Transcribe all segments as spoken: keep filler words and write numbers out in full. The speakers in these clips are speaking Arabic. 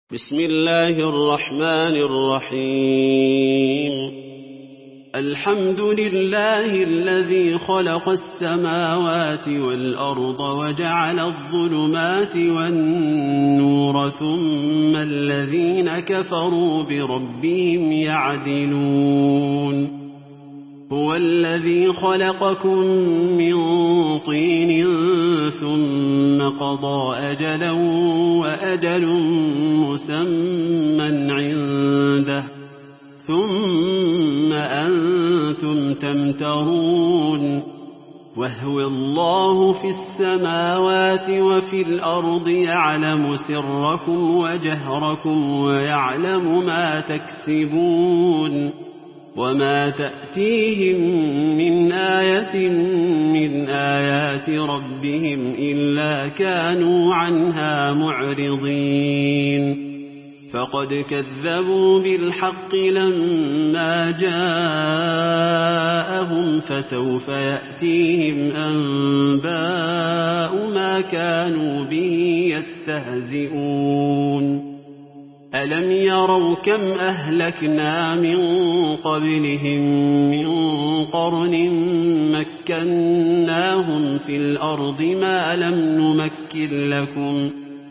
بسم الله الرحمن الرحيم الحمد لله الذي خلق السماوات والأرض وجعل الظلمات والنور ثم الذين كفروا بربهم يعدلون هو الذي خلقكم من طين ثم قضى أجلا وأجل مسمى عنده ثم أنتم تمترون وهو الله في السماوات وفي الأرض يعلم سركم وجهركم ويعلم ما تكسبون وما تأتيهم من آية من آيات ربهم إلا كانوا عنها معرضين فقد كذبوا بالحق لما جاءهم فسوف يأتيهم أنباء ما كانوا به يستهزئون ألم يروا كم أهلكنا من قبلهم من قرن مكناهم في الأرض ما لم نمكن لكم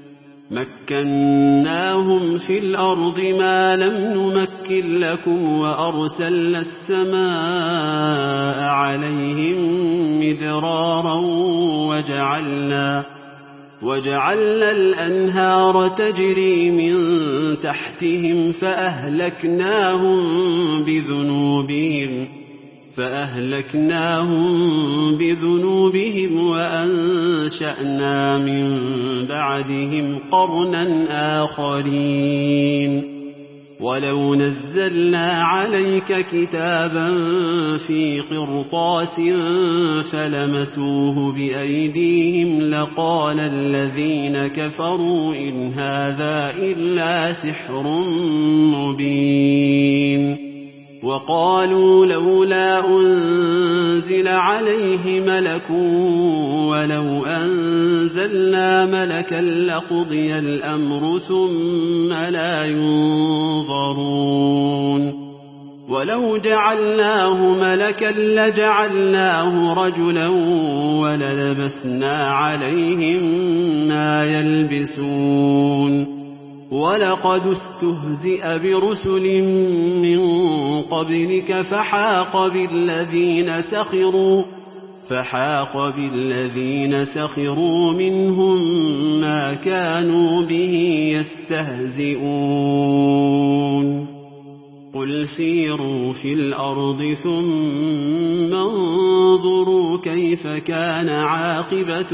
مكناهم في الأرض ما لم نمكن لكم وأرسلنا السماء عليهم مدرارا وجعلنا وجعلنا الأنهار تجري من تحتهم فأهلكناهم بذنوبهم فأهلكناهم بذنوبهم وأنشأنا من بعدهم قرنا آخرين ولو نزلنا عليك كتابا في قرطاس فلمسوه بأيديهم لقال الذين كفروا إن هذا إلا سحر مبين وقالوا لولا أنزل عليه ملك ولو أنزلنا ملكا لقضي الأمر ثم لا ينظرون ولو جعلناه ملكا لجعلناه رجلا وللبسنا عليهم ما يلبسون ولقد استهزئ برسل من قبلك فحاق بالذين سخروا فحاق بالذين سخروا منهم ما كانوا به يستهزئون قل سيروا في الأرض ثم انظروا كيف كان عاقبة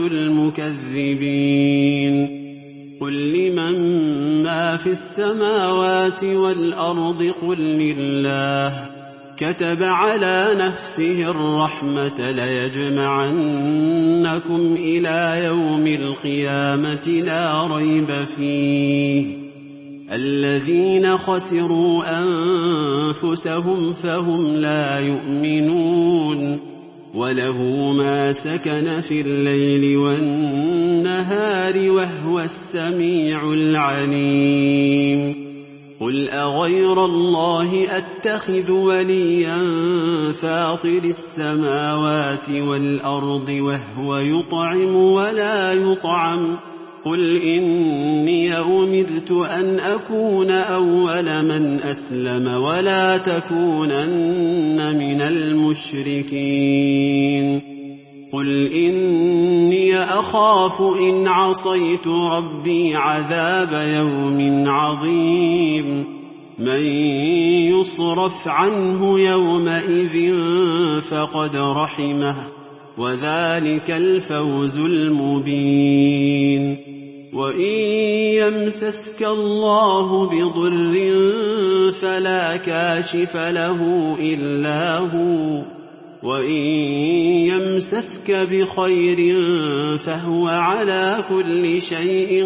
المكذبين قل لمن ما في السماوات والأرض قل لله كتب على نفسه الرحمة ليجمعنكم إلى يوم القيامة لا ريب فيه الذين خسروا أنفسهم فهم لا يؤمنون وله ما سكن في الليل والنهار وهو السميع العليم قل أغير الله أتخذ وليا فاطر السماوات والأرض وهو يطعم ولا يطعم قل إني أمرت أن أكون أول من أسلم ولا تكونن من المشركين قل إني أخاف إن عصيت ربي عذاب يوم عظيم من يصرف عنه يومئذ فقد رحمه وذلك الفوز المبين وإن يمسسك الله بضر فلا كاشف له إلا هو وإن يمسسك بخير فهو على كل شيء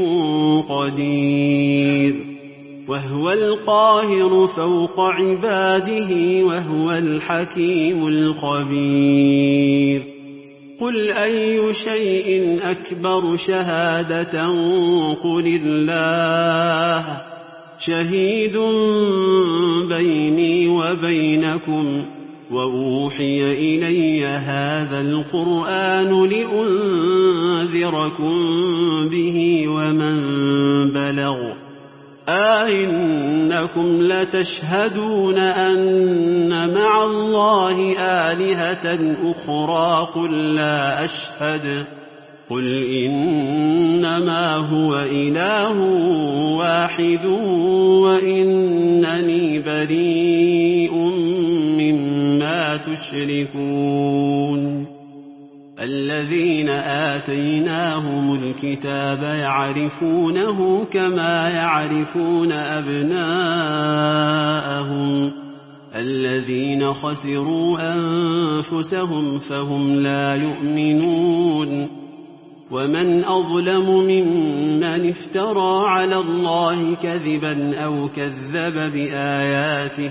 قدير وهو القاهر فوق عباده وهو الحكيم الخبير قل أي شيء أكبر شهادة قل الله شهيد بيني وبينكم وأوحي إلي هذا القرآن لأنذركم به ومن بلغ أئنكم لتشهدون أن مع الله آلهة أخرى قل لا أشهد قل إنما هو إله واحد وإنني بريء مما تشركون الذين آتيناهم الكتاب يعرفونه كما يعرفون أبناءهم الذين خسروا أنفسهم فهم لا يؤمنون ومن أظلم ممن افترى على الله كذبا أو كذب بآياته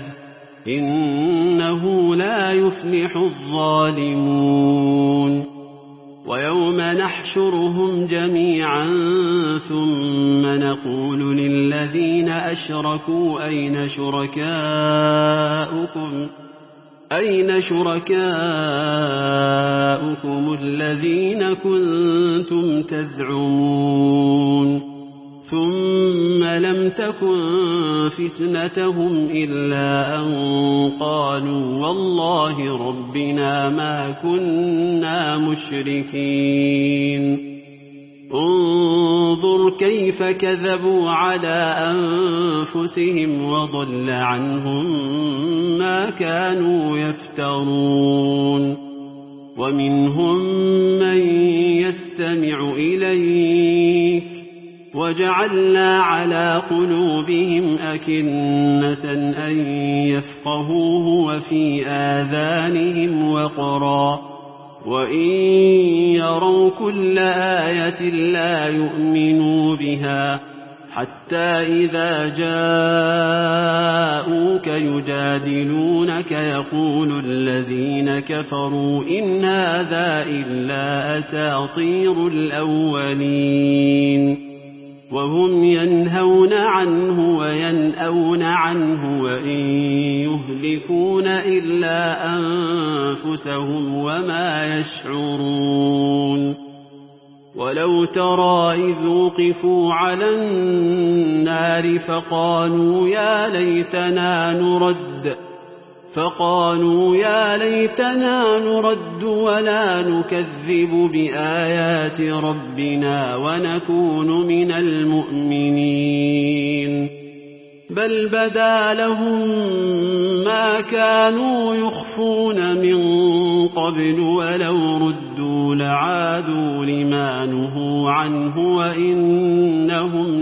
إنه لا يفلح الظالمون ويوم نحشرهم جميعا ثم نقول للذين أشركوا أين شركاؤكم أين شركاؤكم الذين كنتم تزعمون ثم لم تكن فتنتهم إلا أن قالوا والله ربنا ما كنا مشركين انظر كيف كذبوا على أنفسهم وضل عنهم ما كانوا يفترون ومنهم من يستمع إليك وجعلنا على قلوبهم أكنة أن يفقهوه وفي آذانهم وقرا وإن يروا كل آية لا يؤمنوا بها حتى إذا جاءوك يجادلونك يقول الذين كفروا إن هذا إلا أساطير الأولين وهم ينهون عنه وينأون عنه وإن يهلكون إلا أنفسهم وما يشعرون ولو ترى إذ وقفوا على النار فقالوا يا ليتنا نرد فقالوا يا ليتنا نرد ولا نكذب بآيات ربنا ونكون من المؤمنين بل بدا لهم ما كانوا يخفون من قبل ولو ردوا لعادوا لما نهوا عنه وإنهم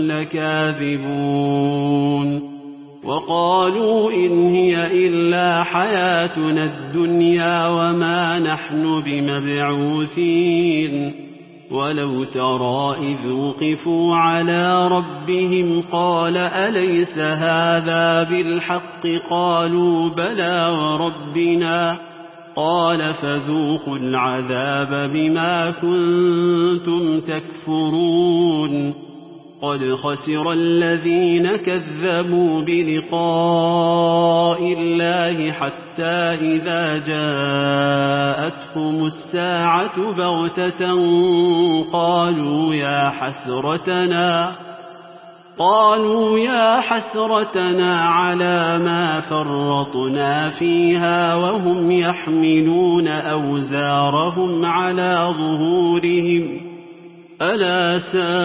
لكاذبون وقالوا إن هي إلا حياتنا الدنيا وما نحن بمبعوثين ولو ترى إذ وقفوا على ربهم قال أليس هذا بالحق قالوا بلى وربنا قال فذوقوا العذاب بما كنتم تكفرون قد خسر الذين كذبوا بلقاء الله حتى إذا جاءتهم الساعة بغتة قالوا يا حسرتنا قالوا يا حسرتنا على ما فرطنا فيها وهم يحملون أوزارهم على ظهورهم ألا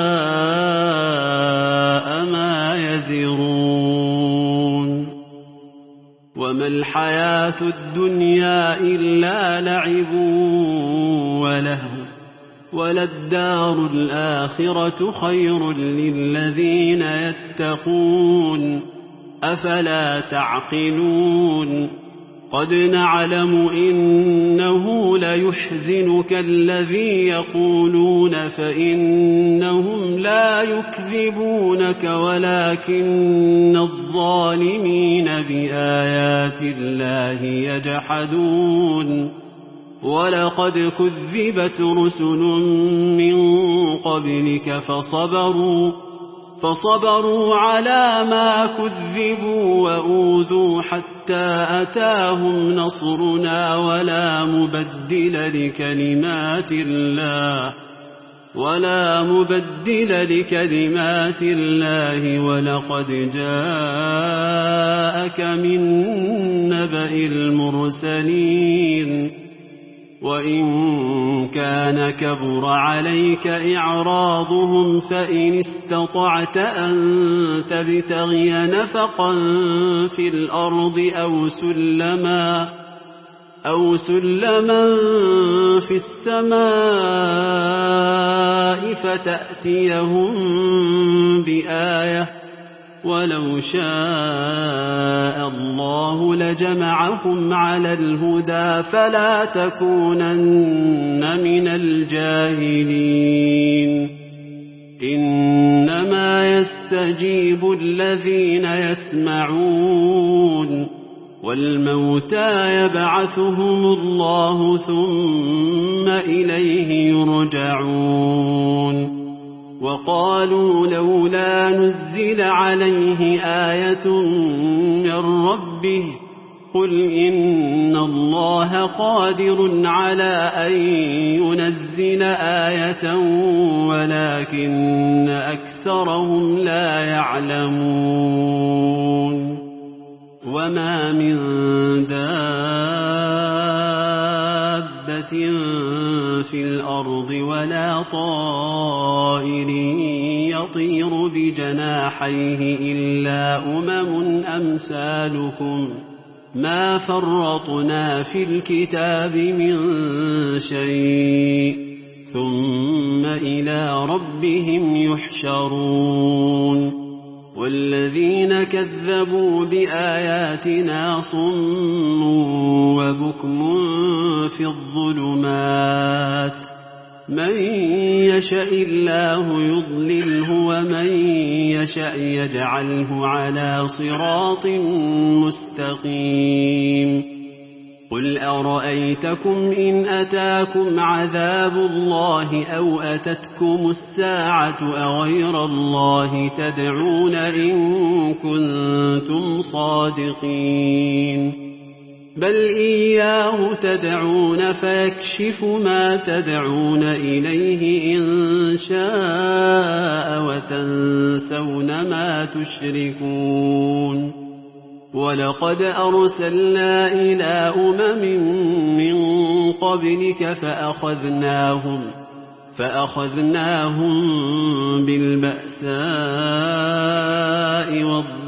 ساء ما يزرون وما الحياة الدنيا إلا لعب ولهو وللدار الآخرة خير للذين يتقون أفلا تعقلون قد نعلم إنه ليحزنك الذي يقولون فإنهم لا يكذبونك ولكن الظالمين بآيات الله يجحدون ولقد كذبت رسل من قبلك فصبروا فصبروا على ما كذبوا وأوذوا حتى أتاهم نصرنا ولا مبدل لكلمات الله ولا مبدل لكلمات الله ولقد جاءك من نبأ المرسلين وإن كان كبر عليك إعراضهم فإن استطعت أن تبتغي نفقا في الأرض أو سلما أو سلما في السماء فتأتيهم بآية ولو شاء الله لجمعهم على الهدى فلا تكونن من الجاهلين إنما يستجيب الذين يسمعون والموتى يبعثهم الله ثم إليه يرجعون وقالوا لولا نزل عليه آية من ربه قل إن الله قادر على أن ينزل آية ولكن أكثرهم لا يعلمون وما من دابة في الأرض ولا طائر يطير بجناحيه إلا أمم أمثالكم ما فرطنا في الكتاب من شيء ثم إلى ربهم يحشرون والذين كذبوا بآياتنا صم وبكم في الظلمات من يشاء الله يضلله ومن يشاء يجعله على صراط مستقيم قل أرأيتكم إن أتاكم عذاب الله أو أتتكم الساعة أغير الله تدعون إن كنتم صادقين بل إياه تدعون فيكشف ما تدعون إليه إن شاء وتنسون ما تشركون ولقد أرسلنا إلى أمم من قبلك فأخذناهم فأخذناهم بالبأساء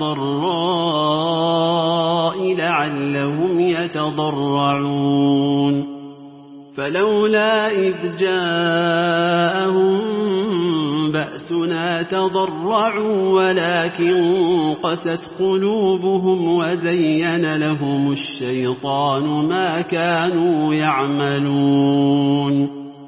والضراء لعلهم يتضرعون فلولا إذ جاءهم بأسنا تضرعوا ولكن قست قلوبهم وزين لهم الشيطان ما كانوا يعملون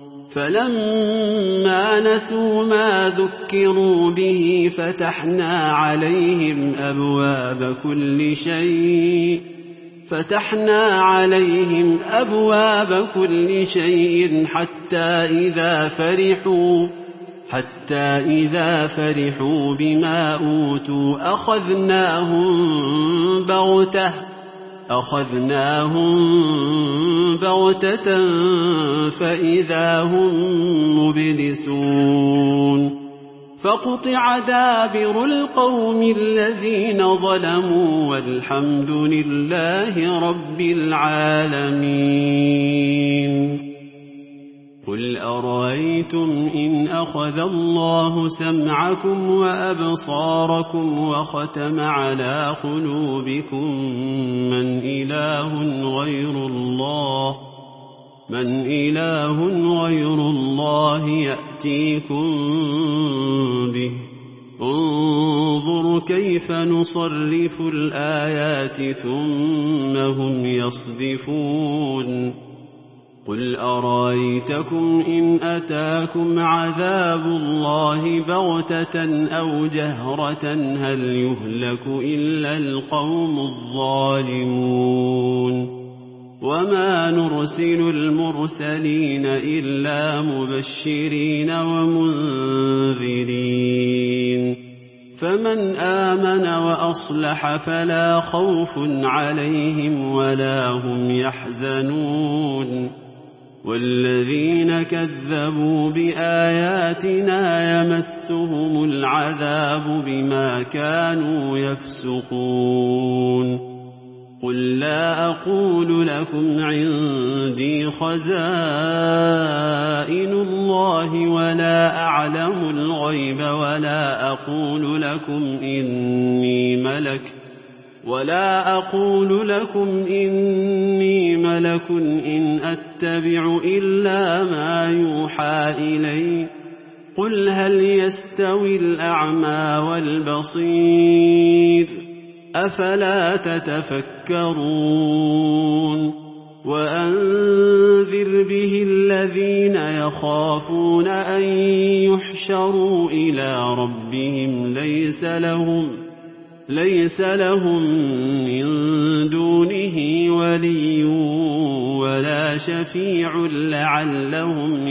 فلما نسوا ما ذكروا به فتحنا عليهم أبواب كل شيء فتحنا عليهم أبواب كل شيء حتى إذا فرحوا حتى إذا فرحوا بما أوتوا أخذناهم بغتة أخذناهم بغتة فإذا هم مبلسون فقطع دابر القوم الذين ظلموا والحمد لله رب العالمين قل أرأيتم إن أخذ الله سمعكم وأبصاركم وختم على قلوبكم من إله غير الله من إله غير الله يأتيكم به انظر كيف نصرف الآيات ثم هم يصدفون قل أرأيتكم إن أتاكم عذاب الله بغتة أو جهرة هل يهلك إلا القوم الظالمون وما نرسل المرسلين إلا مبشرين ومنذرين فمن آمن وأصلح فلا خوف عليهم ولا هم يحزنون والذين كذبوا بآياتنا يمسهم العذاب بما كانوا يفسقون قل لا أقول لكم عندي خزائن الله ولا أعلم الغيب ولا أقول لكم إني ملك ولا أقول لكم إني ملك إن أتبع إلا ما يوحى إلي قل هل يستوي الأعمى والبصير أفلا تتفكرون وأنذر به الذين يخافون أن يحشروا إلى ربهم ليس لهم ليس لهم من دونه ولي ولا شفيع لعلهم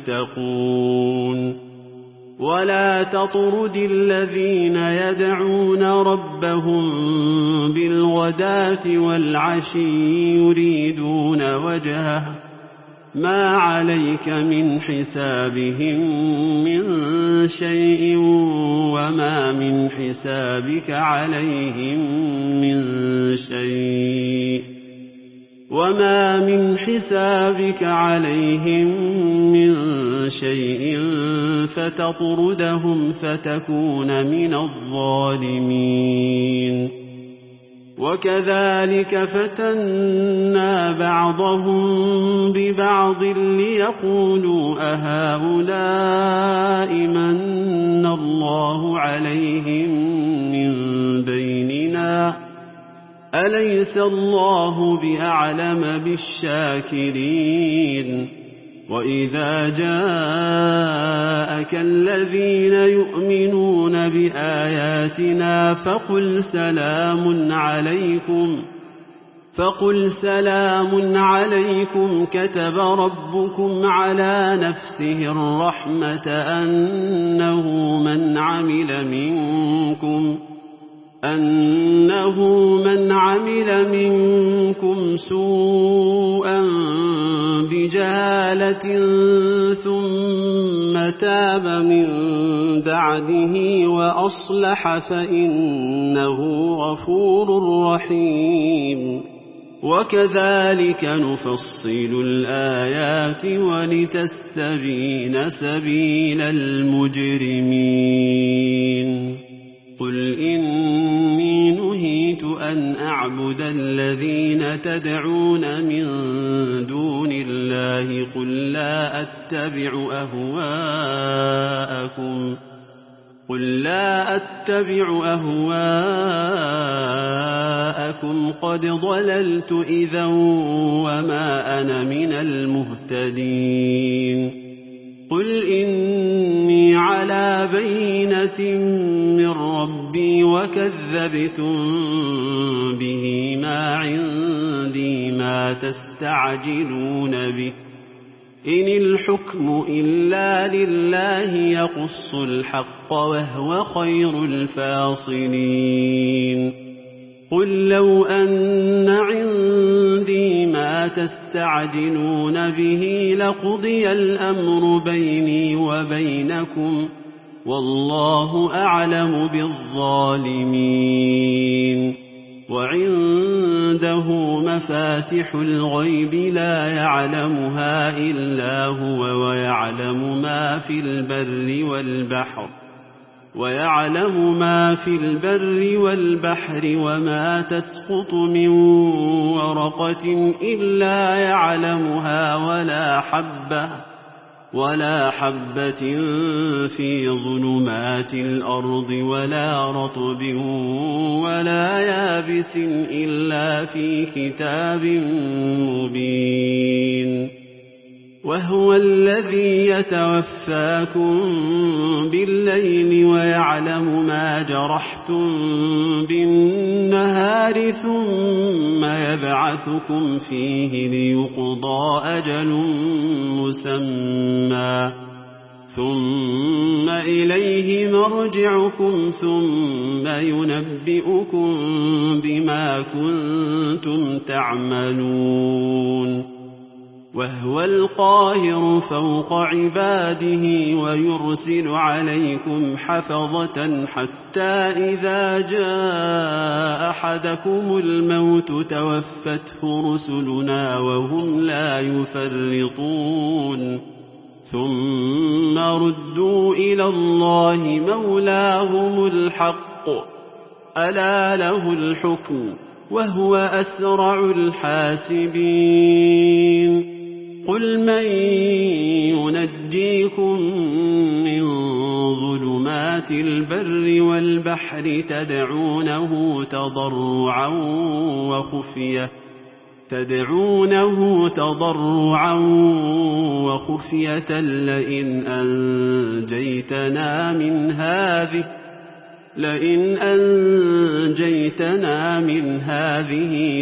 يتقون ولا تطرد الذين يدعون ربهم بالغداة والعشي يريدون وجهه ما عليك من حسابهم من شيء وما من حسابك عليهم من شيء وما من حسابك عليهم من شيء فتطردهم فتكون من الظالمين وكذلك فتنا بعضهم ببعض ليقولوا أهؤلاء من الله عليهم من بيننا أليس الله بأعلم بالشاكرين وإذا جاءك الذين يؤمنون بآياتنا فقل سلام عليكم فقل سلام عليكم كتب ربكم على نفسه الرحمة أنه من عمل منكم أنه من عمل منكم سوءا بجهالة ثم تاب من بعده وأصلح فإنه غفور رحيم وكذلك نفصل الآيات ولتستبين سبيل المجرمين قل إني نهيت أن أعبد الذين تدعون من دون الله قل لا أتبع أهواءكم قل لا أتبع أهواءكم قد ضللت إذا وما أنا من المهتدين قل إني على بينة من ربي وكذبتم به ما عندي ما تستعجلون به إن الحكم إلا لله يقص الحق وهو خير الفاصلين قل لو أن عندي ما تستعجلون به لقضي الأمر بيني وبينكم والله أعلم بالظالمين وعنده مفاتح الغيب لا يعلمها إلا هو ويعلم ما في البر والبحر ويعلم ما في البر والبحر وما تسقط من ورقة إلا يعلمها ولا حبة ولا حبة في ظلمات الأرض ولا رطب ولا يابس إلا في كتاب مبين وهو الذي يتوفاكم بالليل ويعلم ما جرحتم بالنهار ثم يبعثكم فيه ليقضى أجل مسمى ثم إليه مرجعكم ثم ينبئكم بما كنتم تعملون وهو القاهر فوق عباده ويرسل عليكم حفظة حتى إذا جاء أحدكم الموت توفته رسلنا وهم لا يفرطون ثم ردوا إلى الله مولاهم الحق ألا له الحكم وهو أسرع الحاسبين قل من ينجيكم من ظلمات البر والبحر تدعونه تضرعا وخفية تدعونه تضرعا وخفية لئن أنجيتنا من هذه لئن أنجيتنا من هذه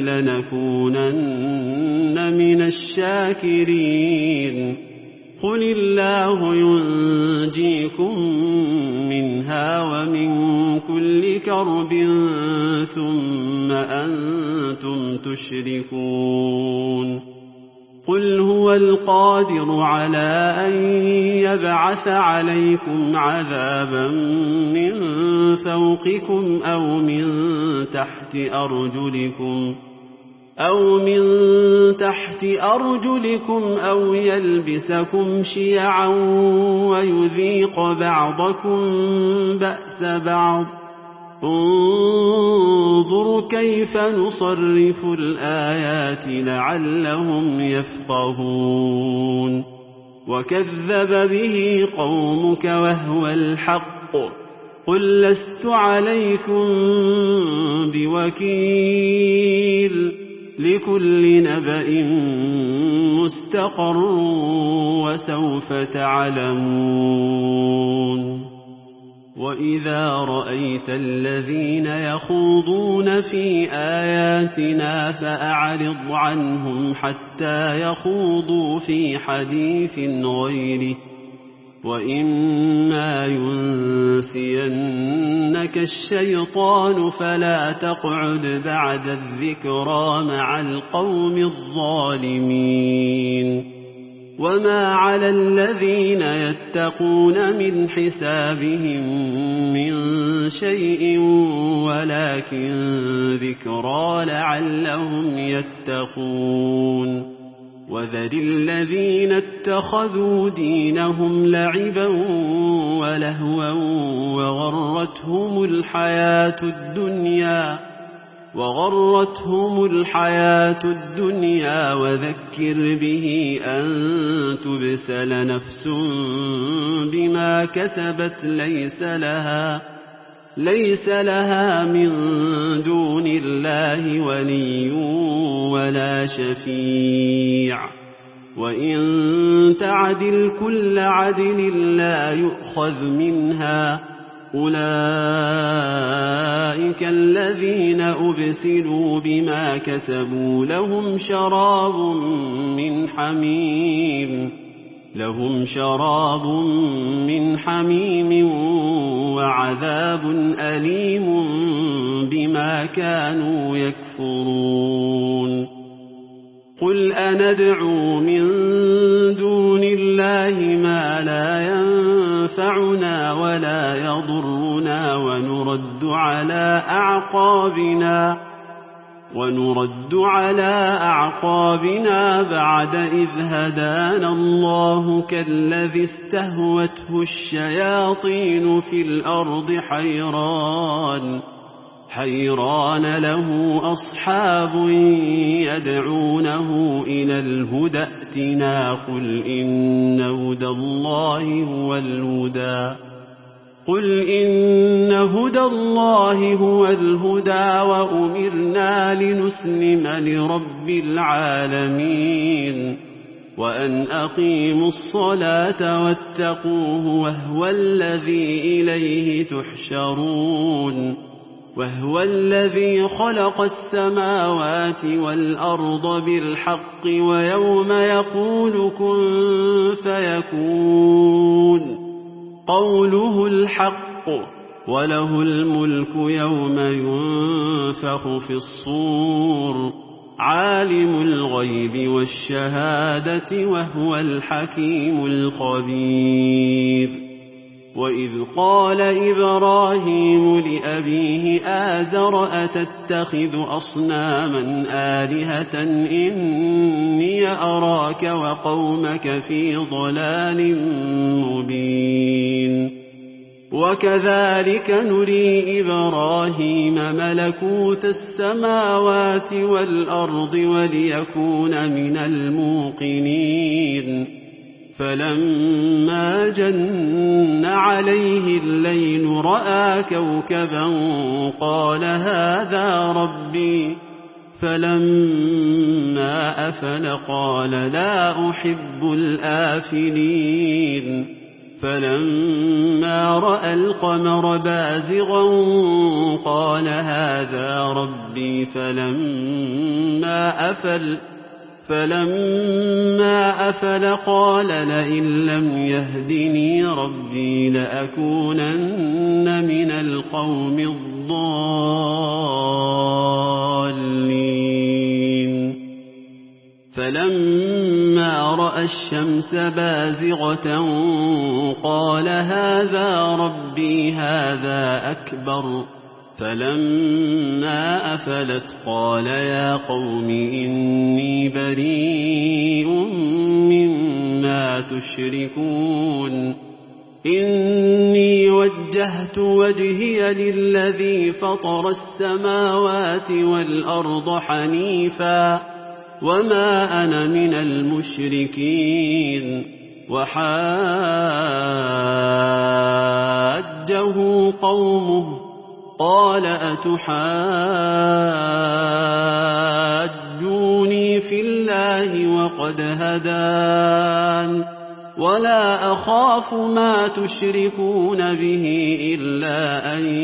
لنكونن من الشاكرين قل الله ينجيكم منها ومن كل كرب ثم أنتم تشركون قل هو القادر على أن يبعث عليكم عذابا من فوقكم أو من تحت أرجلكم أو من تحت أرجلكم أو يلبسكم شيعا ويذيق بعضكم بأس بعض انظر كيف نصرف الآيات لعلهم يفقهون وكذب به قومك وهو الحق قل لست عليكم بوكيل لكل نبأ مستقر وسوف تعلمون وإذا رأيت الذين يخوضون في آياتنا فأعرض عنهم حتى يخوضوا في حديث غيره وإما ينسينك الشيطان فلا تقعد بعد الذكرى مع القوم الظالمين وما على الذين يتقون من حسابهم من شيء ولكن ذكرى لعلهم يتقون وذر الذين اتخذوا دينهم لعبا ولهوا وغرتهم الحياة الدنيا وغرتهم الحياة الدنيا وذكر به أن تبسل نفس بما كسبت ليس لها ليس لها من دون الله ولي ولا شفيع وإن تعدل كل عدل لا يؤخذ منها أولئك الذين أبسلوا بما كسبوا لهم شراب من حميم لهم شراب من حميم وعذاب أليم بما كانوا يكفرون قل أندعو من دون الله ما لا ينفعنا ولا يضرنا ونرد على أعقابنا ونرد على أعقابنا بعد إذ هدانا الله كالذي استهوته الشياطين في الأرض حيران حيران له أصحاب يدعونه إلى الهدى ائتنا قل إن هدى الله هو الهدى قل إن هدى الله هو الهدى وأمرنا لنسلم لرب العالمين وأن أقيموا الصلاة واتقوه وهو الذي إليه تحشرون وهو الذي خلق السماوات والأرض بالحق ويوم يقول كن فيكون قوله الحق وله الملك يوم ينفخ في الصور عالم الغيب والشهادة وهو الحكيم الخبير وإذ قال إبراهيم لأبيه آزر أتتخذ أصناما آلهة إني أراك وقومك في ضلال مبين وكذلك نري إبراهيم ملكوت السماوات والأرض وليكون من الموقنين فلما جن عليه الليل رأى كوكبا قال هذا ربي فلما أفل قال لا أحب الآفلين فلما رأى القمر بازغا قال هذا ربي فلما أفل فلما أفل قال لئن لم يهدني ربي لأكونن من القوم الضالين فلما رأى الشمس بازغة قال هذا ربي هذا أكبر فلما أفلت قال يا قوم إني بريء مما تشركون إني وجهت وجهي للذي فطر السماوات والأرض حنيفا وما أنا من المشركين وحاجه قومه قال أتحاجوني في الله وقد هدان ولا أخاف ما تشركون به إلا أن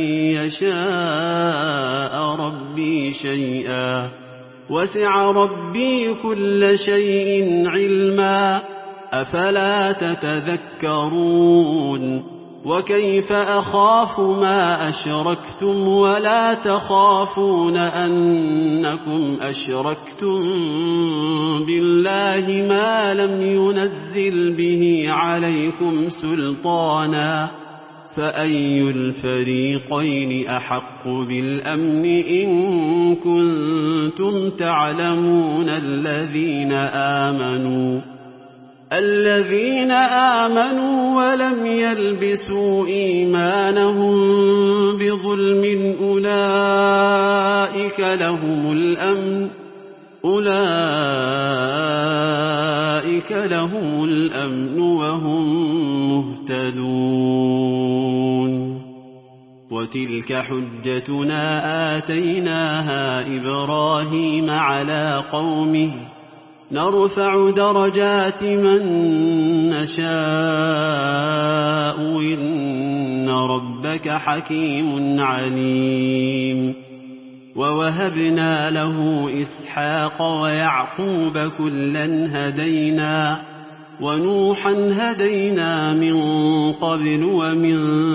يشاء ربي شيئا وسع ربي كل شيء علما أفلا تتذكرون وكيف أخاف ما أشركتم ولا تخافون أنكم أشركتم بالله ما لم ينزل به عليكم سلطانا فأي الفريقين أحق بالأمن إن كنتم تعلمون الذين آمنوا الذين آمنوا ولم يلبسوا إيمانهم بظلم أولئك لهم الأمن أولئك لهم الأمن وهم مهتدون وتلك حجتنا آتيناها إبراهيم على قومه نرفع درجات من نشاء إن ربك حكيم عليم ووهبنا له إسحاق ويعقوب كلا هدينا ونوحا هدينا من قبل ومن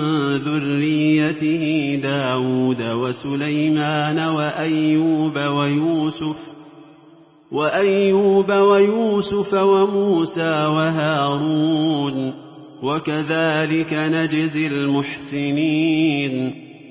ذريته داود وسليمان وأيوب ويوسف وأيوب ويوسف وموسى وهارون وكذلك نجزي المحسنين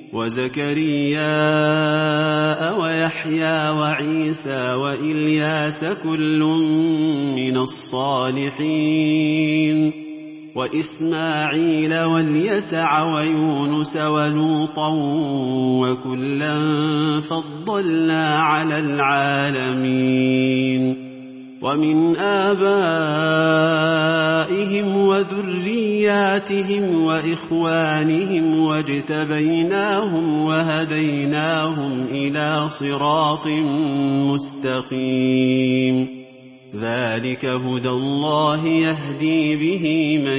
وزكريا ويحيى وعيسى وإلياس كل من الصالحين وإسماعيل واليسع ويونس ولوطا وكلا فضلنا على العالمين ومن آبائهم وذرياتهم وإخوانهم واجتبيناهم وهديناهم إلى صراط مستقيم ذلك هدى الله يهدي به من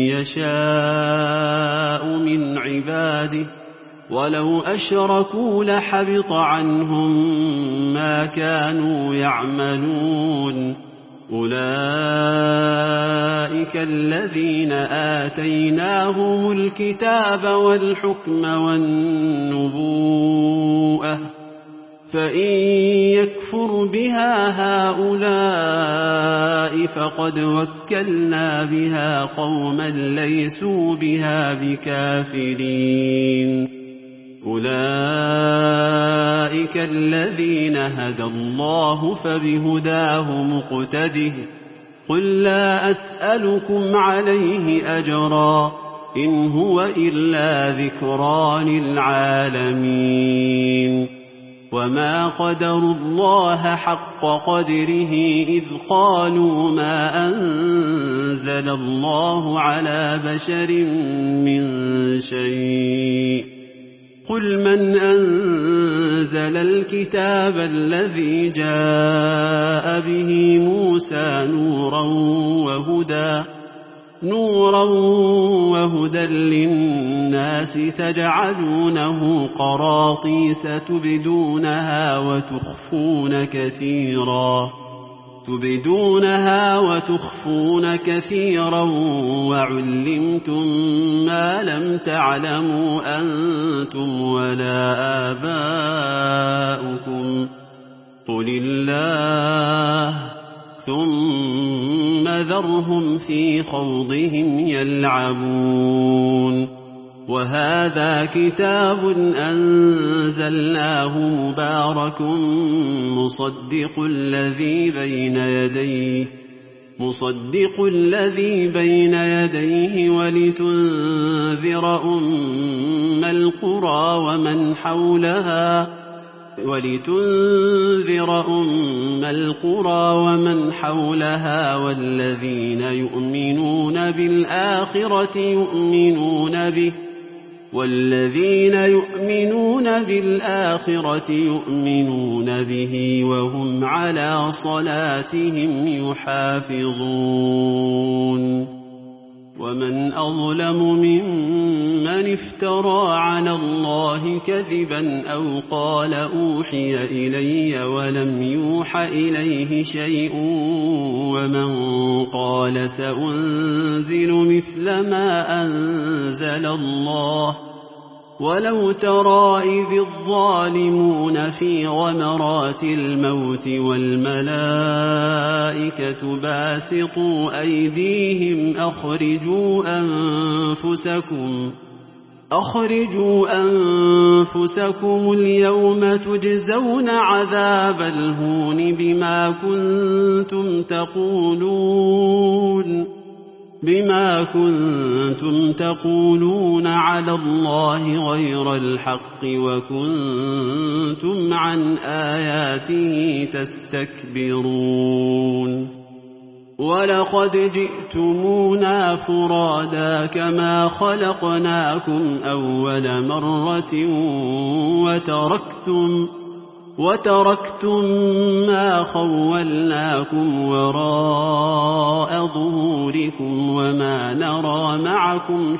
يشاء من عباده ولو أشركوا لحبط عنهم ما كانوا يعملون أولئك الذين آتيناهم الكتاب والحكم والنبوءة فإن يكفر بها هؤلاء فقد وكلنا بها قوما ليسوا بها بكافرين أولئك الذين هدى الله فبهداه مقتده قل لا أسألكم عليه أجرا إن هو إلا ذكرى للعالمين وما قدروا الله حق قدره إذ قالوا ما أنزل الله على بشر من شيء قل من أنزل الكتاب الذي جاء به موسى نورا وهدى نورا وهدى للناس تجعلونه قراطيس تبدونها وتخفون كثيرا تبدونها وتخفون كثيرا وعلمتم ما لم تعلموا أنتم ولا آباؤكم قل الله ثم ذرهم في خوضهم يلعبون وهذا كتاب أنزلناه مبارك مصدق الذي بين يديه مصدق الذي بين يديه ولتنذر أم القرى ومن حولها ولتنذر أم القرى ومن حولها والذين يؤمنون بالآخرة يؤمنون به والذين يؤمنون بالآخرة يؤمنون به وهم على صلاتهم يحافظون ومن أظلم ممن افترى على الله كذبا أو قال أوحي إلي ولم يوح إليه شيء ومن قال سأنزل مثل ما أنزل الله ولو ترى إذ الظالمون في غمرات الموت والملائكة باسطوا أيديهم أخرجوا أنفسكم أخرجوا أنفسكم اليوم تجزون عذاب الهون بما كنتم تقولون بما كنتم تقولون على الله غير الحق وكنتم عن آياته تستكبرون ولقد جئتمونا فرادا كما خلقناكم أول مرة وتركتم وتركتم ما خولناكم وراء ظهوركم وما نرى معكم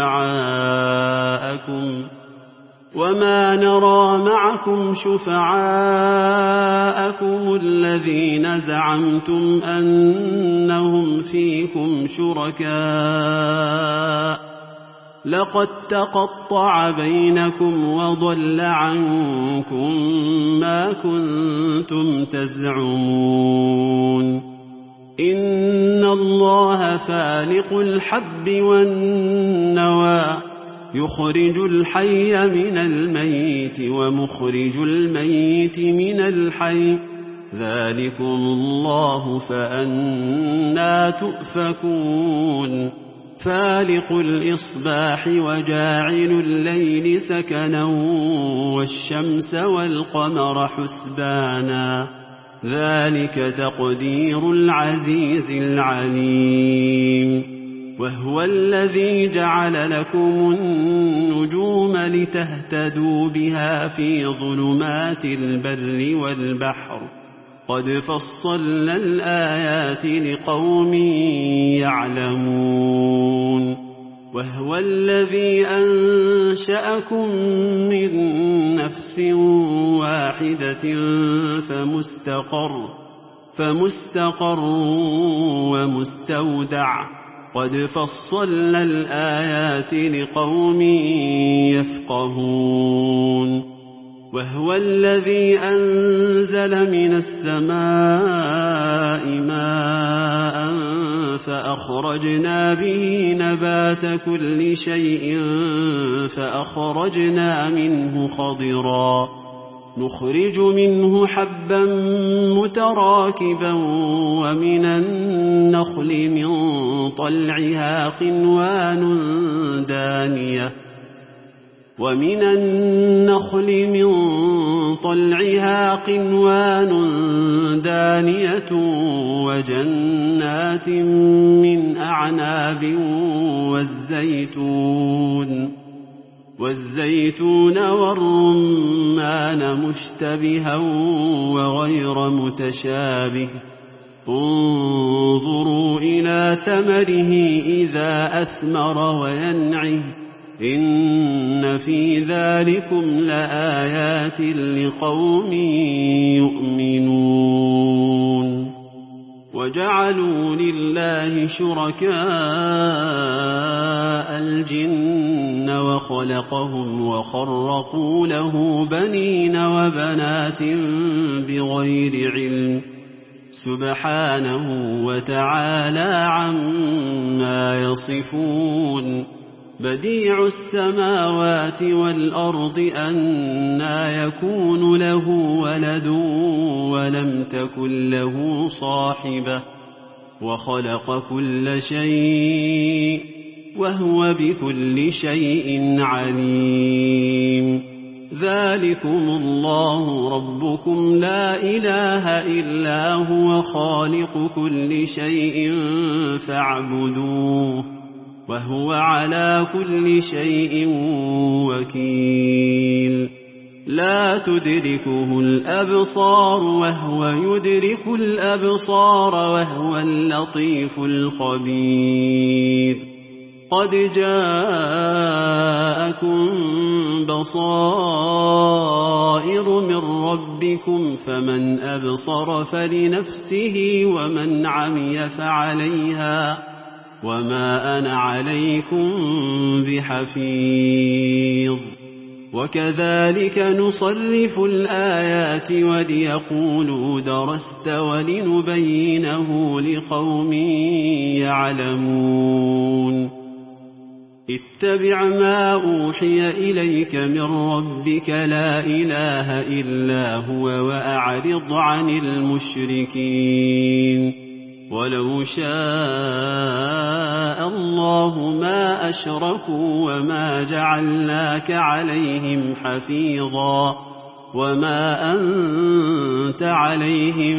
شفعاءكم وما نرى معكم شفعاءكم الذين زعمتم أنهم فيكم شركاء لقد تقطع بينكم وضل عنكم ما كنتم تزعمون إن الله فالق الحب والنوى يخرج الحي من الميت ومخرج الميت من الحي ذلكم الله فأنى تؤفكون فالق الإصباح وجاعل الليل سكنا والشمس والقمر حسبانا ذلك تقدير العزيز العليم وهو الذي جعل لكم النجوم لتهتدوا بها في ظلمات البر والبحر قد فصلنا الآيات لقوم يعلمون وهو الذي أنشأكم من نفس واحدة فمستقر فمستقر ومستودع قد فصلنا الآيات لقوم يفقهون وهو الذي أنزل من السماء ماء فأخرجنا به نبات كل شيء فأخرجنا منه خضرا نخرج منه حبا متراكبا ومن النخل من طلعها قنوان دانية ومن النخل من طلعها قنوان دانية وجنات من أعناب والزيتون والزيتون والرمان مشتبها وغير متشابه انظروا إلى ثمره إذا أثمر وينعه إن في ذلكم لآيات لقوم يؤمنون وجعلوا لله شركاء الجن وخلقهم وخرقوا له بنين وبنات بغير علم سبحانه وتعالى عما يصفون بديع السماوات والأرض أنى يكون له ولد ولم تكن له صاحبة وخلق كل شيء وهو بكل شيء عليم ذلكم الله ربكم لا إله إلا هو خالق كل شيء فاعبدوه وهو على كل شيء وكيل لا تدركه الأبصار وهو يدرك الأبصار وهو اللطيف الخبير قد جاءكم بصائر من ربكم فمن أبصر فلنفسه ومن عمي فعليها وما أنا عليكم بحفيظ وكذلك نصرف الآيات وليقولوا درست ولنبينه لقوم يعلمون اتبع ما أوحي إليك من ربك لا إله إلا هو وأعرض عن المشركين ولو شاء الله ما أشركوا وما جعلناك عليهم حفيظا وما أنت عليهم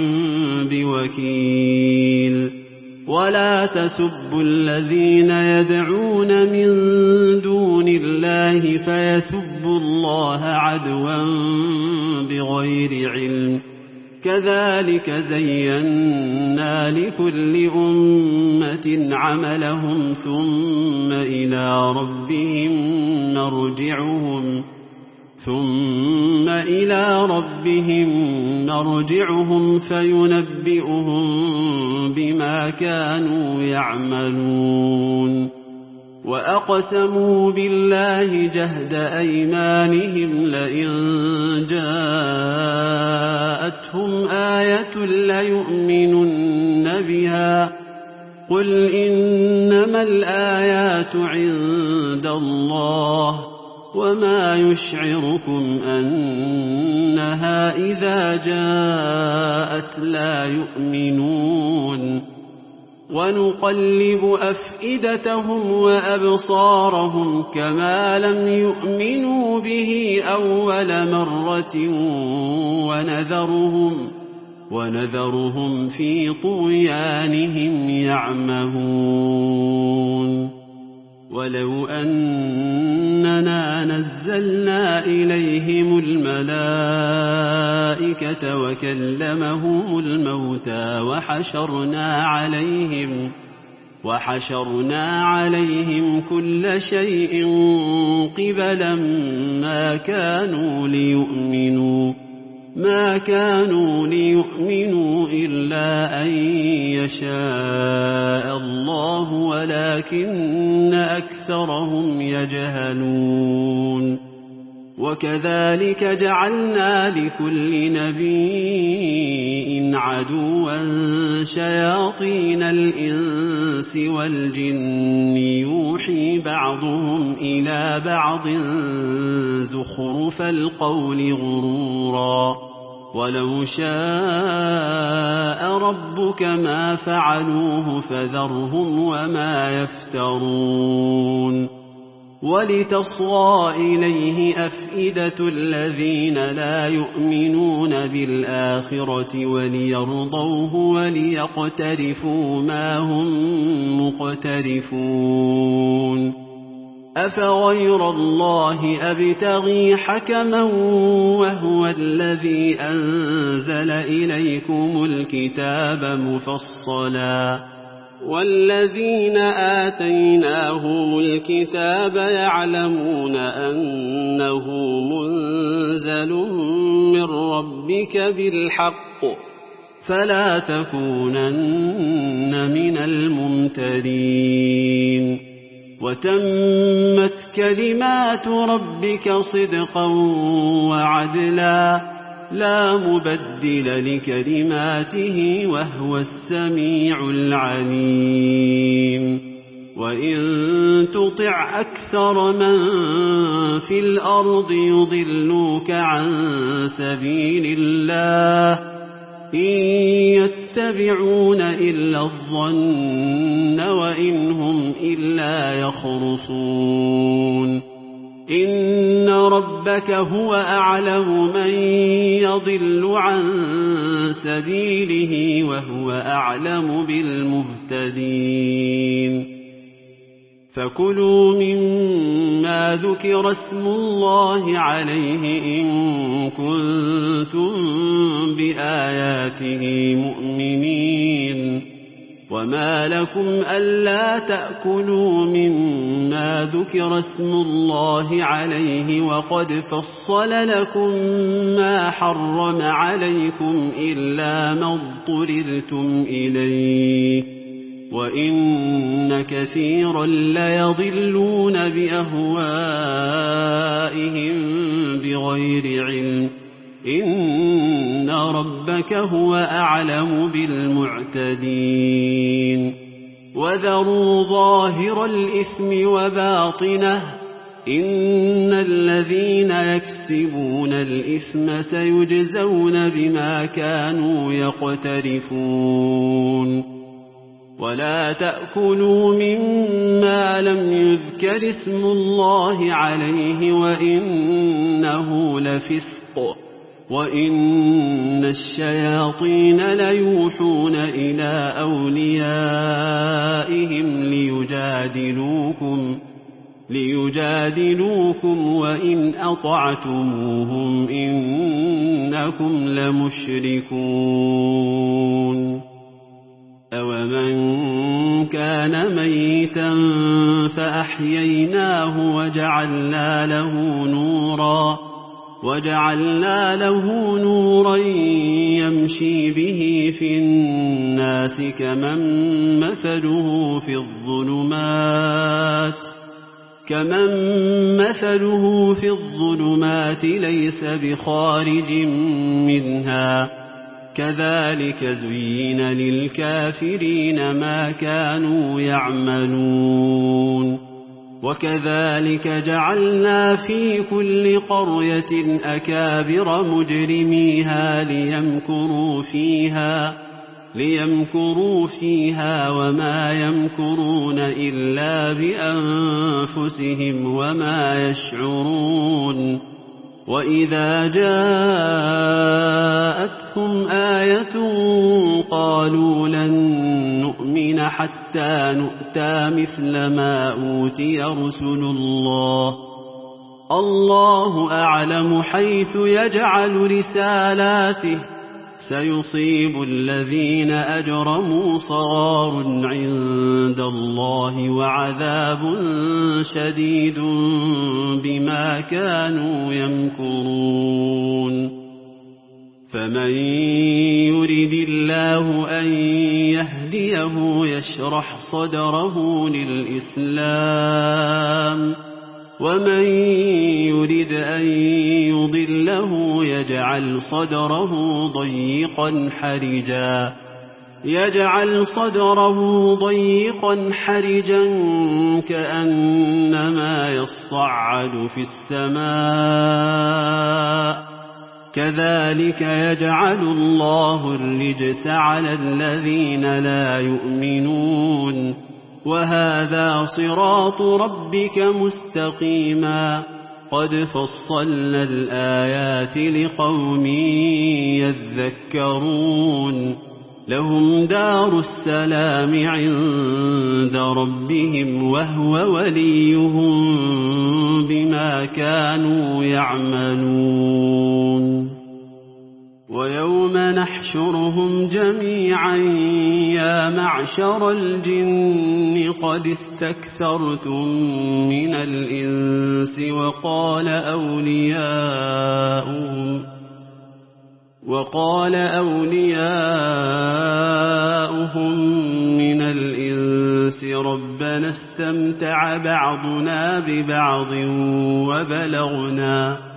بوكيل ولا تسبوا الذين يدعون من دون الله فيسبوا الله عدوا بغير علم كذلك زينا لكل أمة عملهم ثم إلى ربهم مرجعهم ثم إلى ربهم مرجعهم فينبئهم بما كانوا يعملون وأقسموا بالله جهد أيمانهم لئن جاءتهم آية ليؤمنن بها قل إنما الآيات عند الله وما يشعركم أنها إذا جاءت لا يؤمنون ونقلب أفئدتهم وأبصارهم كما لم يؤمنوا به أول مرة ونذرهم, ونذرهم في طغيانهم يعمهون ولو أننا نزلنا إليهم الملائكة وكلمهم الموتى وحشرنا عليهم وحشرنا عليهم كل شيء قبلا ما كانوا ليؤمنوا ما كانوا ليؤمنوا إلا أن يشاء الله ولكن أكثرهم يجهلون وكذلك جعلنا لكل نبي عدوا شياطين الإنس والجن يوحي بعضهم إلى بعض زخرف القول غرورا ولو شاء ربك ما فعلوه فذرهم وما يفترون ولتصغى إليه أفئدة الذين لا يؤمنون بالآخرة وليرضوه وليقترفوا ما هم مقترفون أفغير الله أبتغي حكما وهو الذي أنزل إليكم الكتاب مفصلا والذين آتيناهم الكتاب يعلمون أنه منزل من ربك بالحق فلا تكونن من الممترين وتمت كلمات ربك صدقا وعدلا لا مبدل لكلماته وهو السميع العليم وإن تطع أكثر من في الأرض يضلوك عن سبيل الله إن يتبعون إلا الظن وإن هم إلا يخرصون إن ربك هو أعلم من يضل عن سبيله وهو أعلم بالمهتدين فكلوا مما ذكر اسم الله عليه إن كنتم بآياته مؤمنين وما لكم ألا تأكلوا مما ذكر اسم الله عليه وقد فصل لكم ما حرم عليكم إلا ما اضطررتم إليه وإن كثيرا ليضلون بأهوائهم بغير علم إن ربك هو أعلم بالمعتدين وذروا ظاهر الإثم وباطنه إن الذين يكسبون الإثم سيجزون بما كانوا يقترفون ولا تأكلوا مما لم يذكر اسم الله عليه وإنه لفسق وإن الشياطين ليوحون إلى أوليائهم ليجادلوكم ليجادلوكم وإن أطعتموهم إنكم لمشركون أومن كان ميتا فأحييناه وجعلنا له نورا وجعلنا له نورا يمشي به في الناس كمن مثله في الظلمات كمن مثله في الظلمات ليس بخارج منها كذلك زين للكافرين ما كانوا يعملون وكذلك جعلنا في كل قرية أكابر مجرميها ليمكروا فيها ليمكروا فيها وما يمكرون إلا بأنفسهم وما يشعرون وإذا جاءتهم آية قالوا لن نؤمن حتى نؤتى مثل ما أوتي رسل الله الله أعلم حيث يجعل رسالاته سيصيب الذين أجرموا صغار عند الله وعذاب شديد بما كانوا يمكرون فمن يرد الله أن يهديه يشرح صدره للإسلام ومن يرد أن يضله يجعل صدره ضيقا حرجا يجعل صدره ضيقا حرجا كأنما يصعد في السماء كذلك يجعل الله الرجس على الذين لا يؤمنون وهذا صراط ربك مستقيما قد فصلنا الآيات لقوم يذكرون لهم دار السلام عند ربهم وهو وليهم بما كانوا يعملون ويوم نحشرهم جميعا يا معشر الجن قد استكثرتم من الإنس وقال أولياؤهم وقال أولياؤهم من الإنس ربنا استمتع بعضنا ببعض وبلغنا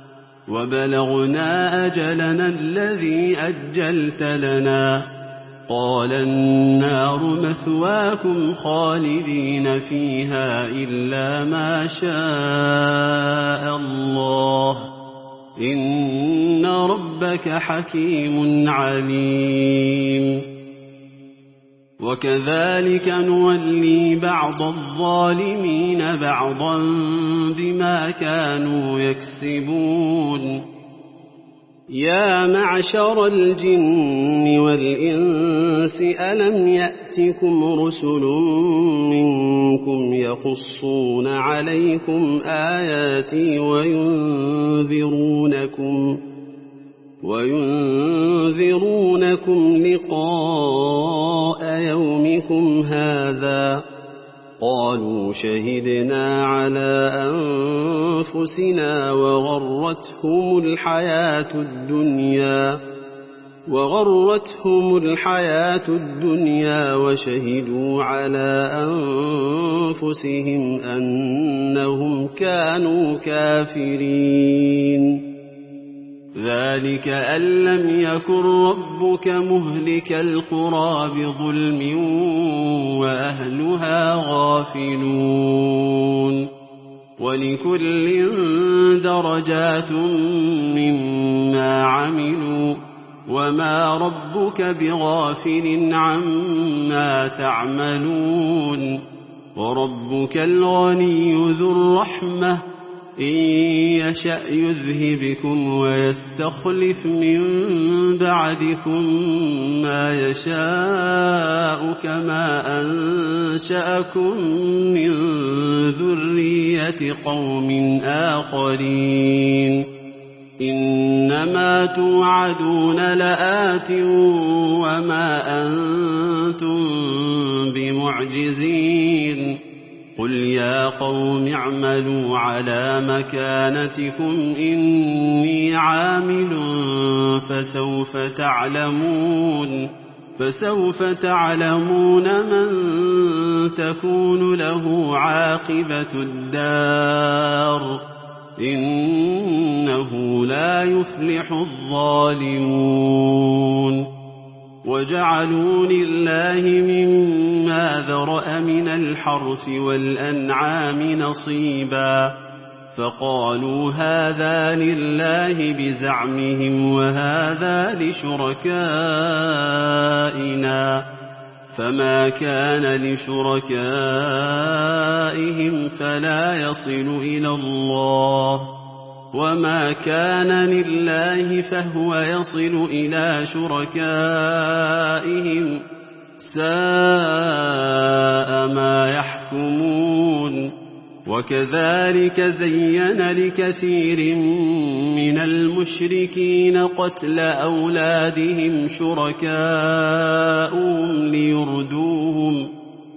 وبلغنا أجلنا الذي أجلت لنا قال النار مثواكم خالدين فيها إلا ما شاء الله إن ربك حكيم عليم وكذلك نولي بعض الظالمين بعضا بما كانوا يكسبون يا معشر الجن والإنس ألم يأتكم رسل منكم يقصون عليكم آياتي وينذرونكم وينذرونكم لقاء يومكم هذا قالوا شهدنا على أنفسنا وغرتهم الحياة الدنيا وغرتهم الحياة الدنيا وشهدوا على أنفسهم أنهم كانوا كافرين ذلك أن لم يكن ربك مهلك القرى بظلم وأهلها غافلون ولكل درجات مما عملوا وما ربك بغافل عما تعملون وربك الغني ذو الرحمة إن يشأ يذهبكم ويستخلف من بعدكم ما يشاء كما أنشأكم من ذرية قوم آخرين إنما توعدون لآت وما أنتم بمعجزين قل يا قوم اعملوا على مكانتكم إني عامل فسوف تعلمون فسوف تعلمون من تكون له عاقبة الدار إنه لا يفلح الظالمون وجعلوا لله مما ذرأ من الحرث والأنعام نصيبا فقالوا هذا لله بزعمهم وهذا لشركائنا فما كان لشركائهم فلا يصل إلى الله وما كان لله فهو يصل إلى شركائهم ساء ما يحكمون وكذلك زين لكثير من المشركين قتل أولادهم شركاؤهم ليردوهم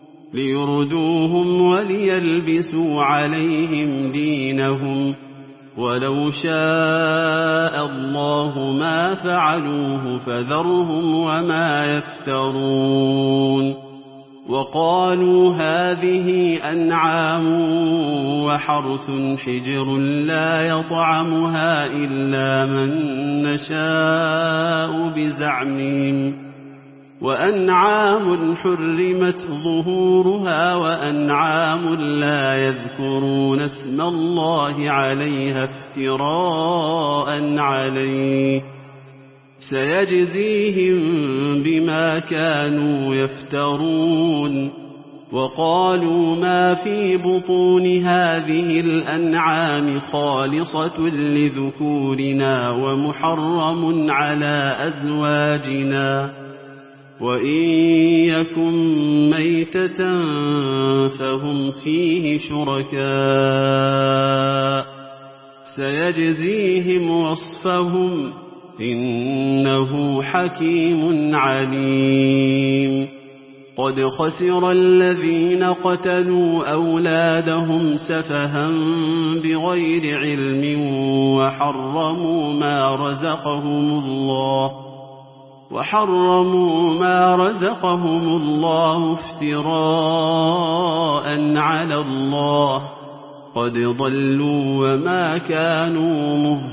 ليردوهم وليلبسوا عليهم دينهم ولو شاء الله ما فعلوه فذرهم وما يفترون وقالوا هذه أنعام وحرث حجر لا يطعمها إلا من نشاء بزعمهم وأنعام حرمت ظهورها وأنعام لا يذكرون اسم الله عليها افتراء عليه سيجزيهم بما كانوا يفترون وقالوا ما في بطون هذه الأنعام خالصة لذكورنا ومحرم على أزواجنا وإن يكن ميتة فهم فيه شركاء سيجزيهم وصفهم إنه حكيم عليم قد خسر الذين قتلوا أولادهم سفها بغير علم وحرموا ما رزقهم الله وحرموا ما رزقهم الله افتراء على الله قد ضلوا وما كانوا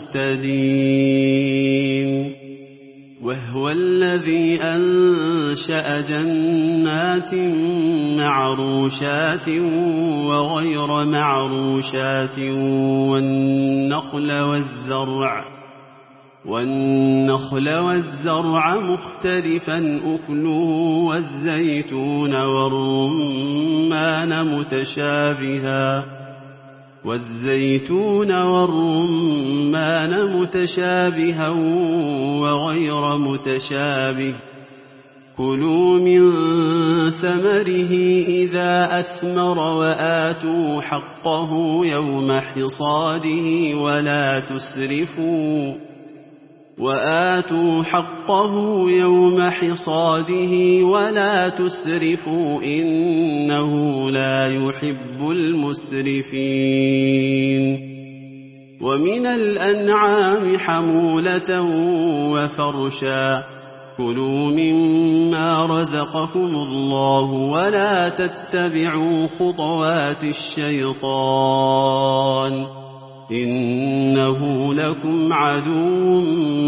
مهتدين وهو الذي أنشأ جنات معروشات وغير معروشات والنخل والزرع والنخل والزرع مختلفا أكله والزيتون والرمان متشابها والزيتون والرمان متشابها وغير متشابه كلوا من ثمره إذا أثمر وآتوا حقه يوم حصاده ولا تسرفوا وآتوا حقه يوم حصاده ولا تسرفوا إنه لا يحب المسرفين ومن الأنعام حمولة وفرشا كلوا مما رزقكم الله ولا تتبعوا خطوات الشيطان إنه لكم عدو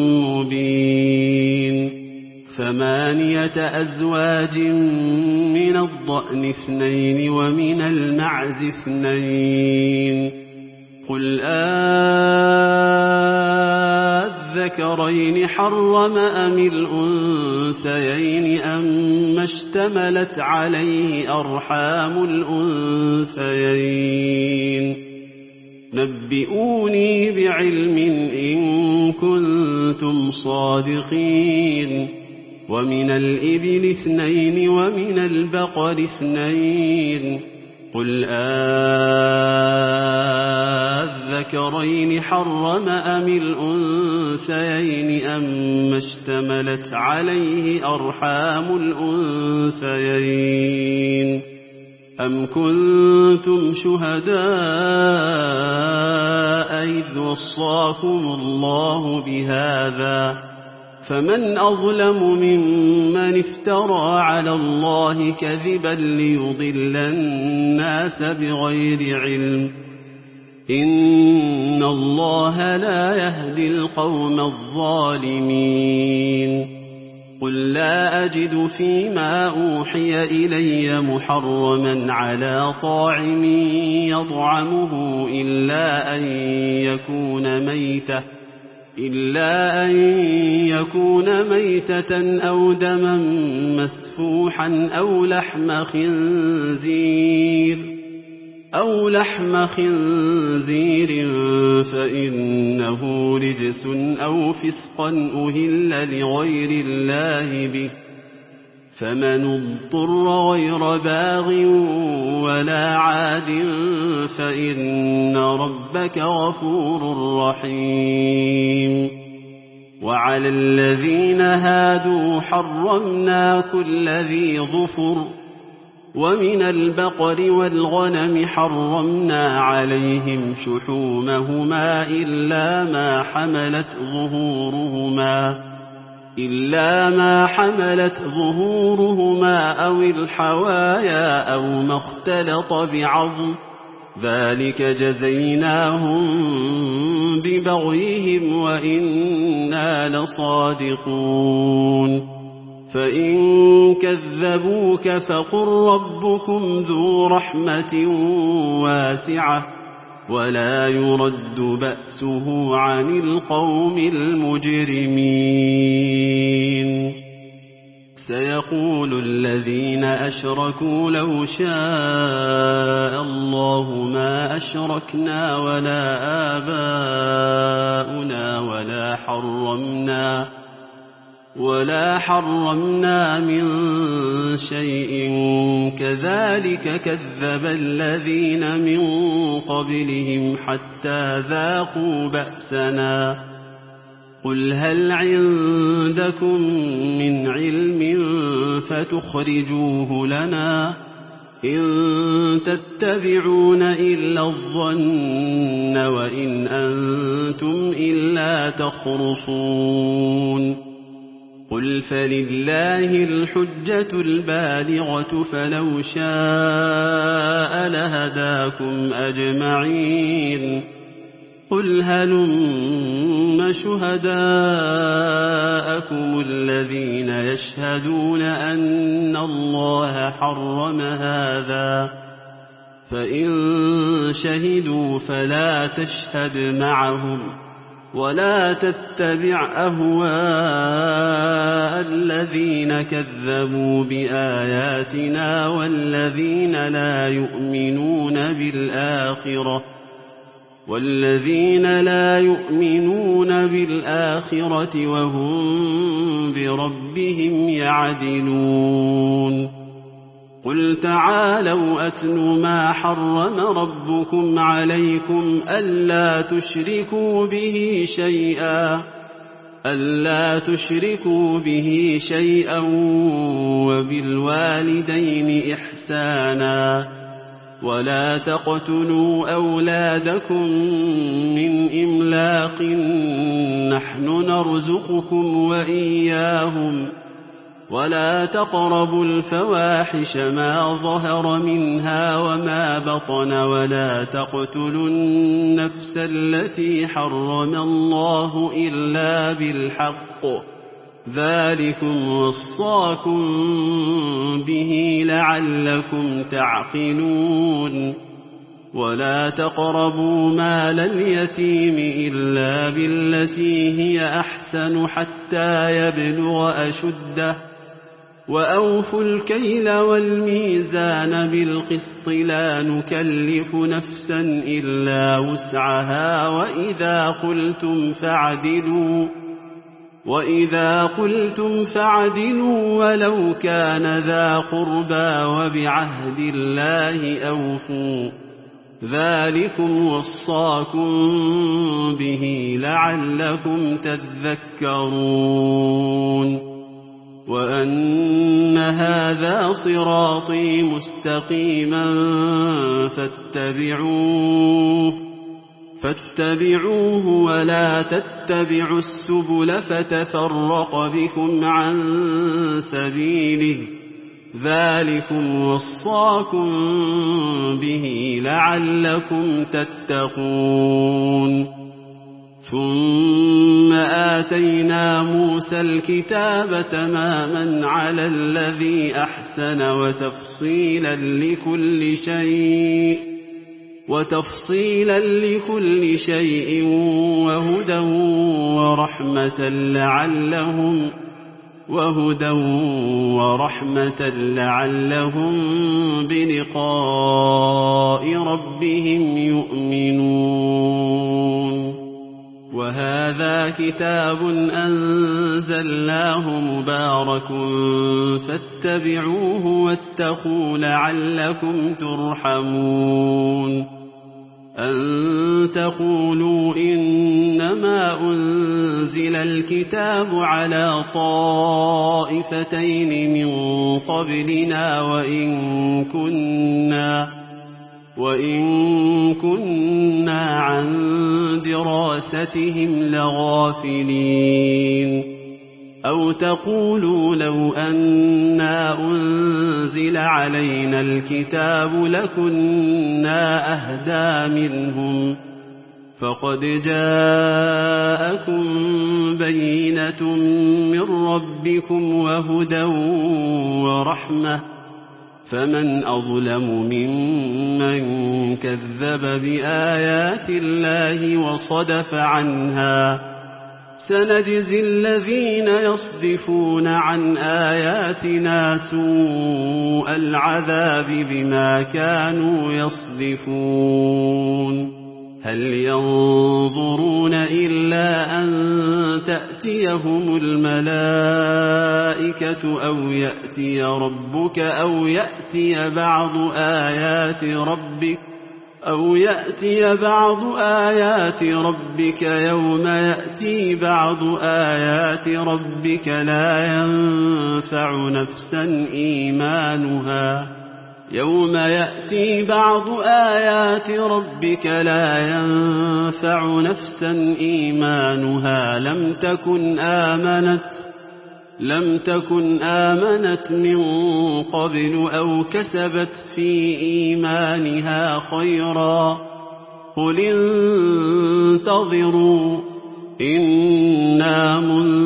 مبين ثمانية أزواج من الضأن اثنين ومن المعز اثنين قل أذكرين حرم أم الأنثيين أم اشتملت عليه أرحام الأنثيين نبئوني بعلم إن كنتم صادقين ومن الإبل اثنين ومن البقر اثنين قل أذكرين حرم أم الأنثيين أم اشتملت عليه أرحام الأنثيين أم كنتم شهداء إذ وصاكم الله بهذا فمن أظلم ممن افترى على الله كذبا ليضل الناس بغير علم إن الله لا يهدي القوم الظالمين قل لا أجد فيما أوحي إلي محرما على طاعم يطعمه إلا أن يكون ميتة إلا أن يكون ميتة أو دما مسفوحا أو لحم خنزير أو لحم خنزير فإنه رجس أو فسقا أهل لغير الله به فمن اضطر غير باغ ولا عاد فإن ربك غفور رحيم وعلى الذين هادوا حرمنا كل ذي ظفر ومن البقر والغنم حرمنا عليهم شحومهما إلا ما حملت ظهورهما إلا ما حملت ظهورهما أو الحوايا أو ما اختلط بعظم ذلك جزيناهم ببغيهم وإنا لصادقون فإن كذبوك فقل ربكم ذو رحمة واسعة ولا يرد بأسه عن القوم المجرمين سيقول الذين أشركوا لو شاء الله ما أشركنا ولا آباؤنا ولا حرمنا ولا حرمنا من شيء كذلك كذب الذين من قبلهم حتى ذاقوا بأسنا قل هل عندكم من علم فتخرجوه لنا إن تتبعون إلا الظن وإن أنتم إلا تخرصون قل فلله الحجة البالغة فلو شاء لهداكم أجمعين قل هلم شهداءكم الذين يشهدون أن الله حرم هذا فإن شهدوا فلا تشهد معهم ولا تتبع أهواء الذين كذبوا بآياتنا والذين لا يؤمنون بالآخرة والذين لا يؤمنون بالآخرة وهم بربهم يعدلون قل تعالوا أتل ما حرم ربكم عليكم ألا تشركوا به شيئا ألا تشركوا به شيئا وبالوالدين إحسانا ولا تقتلوا أولادكم من إملاق نحن نرزقكم وإياهم ولا تقربوا الفواحش ما ظهر منها وما بطن ولا تقتلوا النفس التي حرم الله إلا بالحق ذلكم وصاكم به لعلكم تعقلون ولا تقربوا مال اليتيم إلا بالتي هي أحسن حتى يبلغ أشده وأوفوا الكيل والميزان بالقسط لا نكلف نفسا إلا وسعها وإذا قلتم فاعدلوا وإذا قلتم فاعدلوا ولو كان ذا قربى وبعهد الله أوفوا ذلكم وصاكم به لعلكم تذكرون وأن هذا صراطي مستقيما فاتبعوه فاتبعوه ولا تتبعوا السبل فتفرق بكم عن سبيله ذلكم وصاكم به لعلكم تتقون ثم آتينا موسى الكتاب تماما على الذي أحسن وتفصيلا لكل شيء وتفصيلا لكل شيء وهدى ورحمة لعلهم وهدى ورحمة لعلهم بلقاء ربهم يؤمنون وهذا كتاب أنزلناه مبارك فاتبعوه واتقوا لعلكم ترحمون أن تقولوا إنما أنزل الكتاب على طائفتين من قبلنا وإن كنا, وإن كنا عن دراستهم لغافلين أو تقولوا لو أنا أنزل علينا الكتاب لكنا أهدى منهم فقد جاءكم بينة من ربكم وهدى ورحمة فمن أظلم ممن كذب بآيات الله وصدف عنها سنجزي الذين يصدفون عن آياتنا سوء العذاب بما كانوا يصدفون هل ينظرون إلا أن تأتيهم الملائكة أو يأتي ربك أو يأتي بعض آيات ربك أو يأتي بعض آيات ربك يوم يأتي بعض آيات ربك لا ينفع نفسا إيمانها يوم يأتي بعض آيات ربك لا ينفع نفسا إيمانها لم تكن آمنت لم تكن آمنت من قبل أو كسبت في إيمانها خيرا قل انتظروا إنا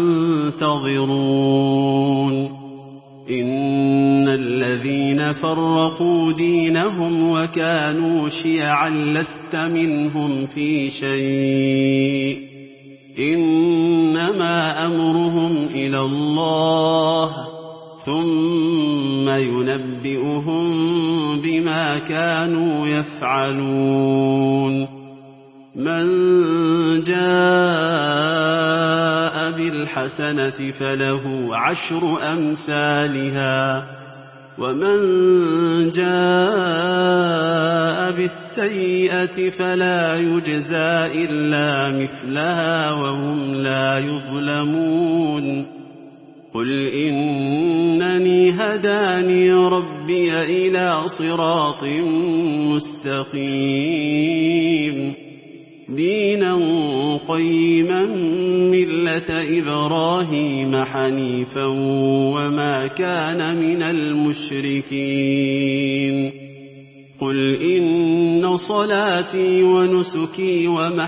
منتظرون إن الذين فرقوا دينهم وكانوا شيعا لست منهم في شيء إنما أمرهم إلى الله ثم ينبئهم بما كانوا يفعلون من جاء بالحسنة فله عشر أمثالها ومن جاء بالسيئة فلا يجزى إلا مثلها وهم لا يظلمون قل إنني هداني ربي إلى صراط مستقيم دينا قيما ملة إبراهيم حنيفا وما كان من المشركين قل إن صلاتي ونسكي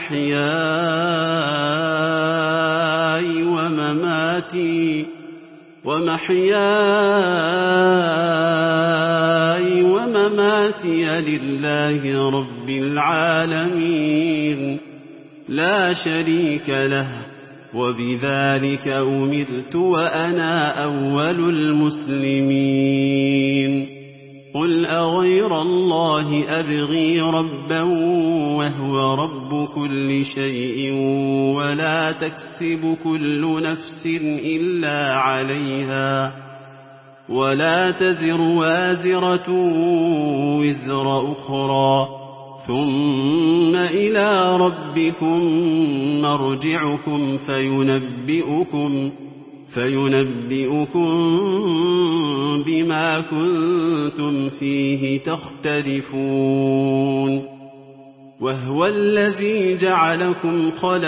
ومحياي ومماتي ومحياي ومماتي لله رب العالمين لا شريك له وبذلك أمرت وأنا أول المسلمين قل أغير الله أبغي ربا وهو رب كل شيء ولا تكسب كل نفس إلا عليها ولا تزر وازرة وزر أخرى ثم إلى ربكم مرجعكم فينبئكم فينبئكم بما كنتم فيه تختلفون وهو الذي جعلكم خلائف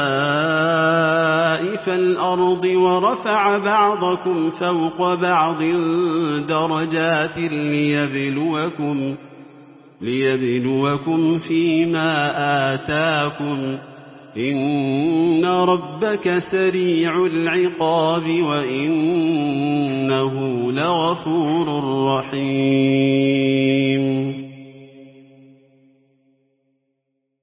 الأرض ورفع بعضكم فوق بعض درجات ليبلوكم ليبلوكم فيما آتاكم إن ربك سريع العقاب وإنه لغفور رحيم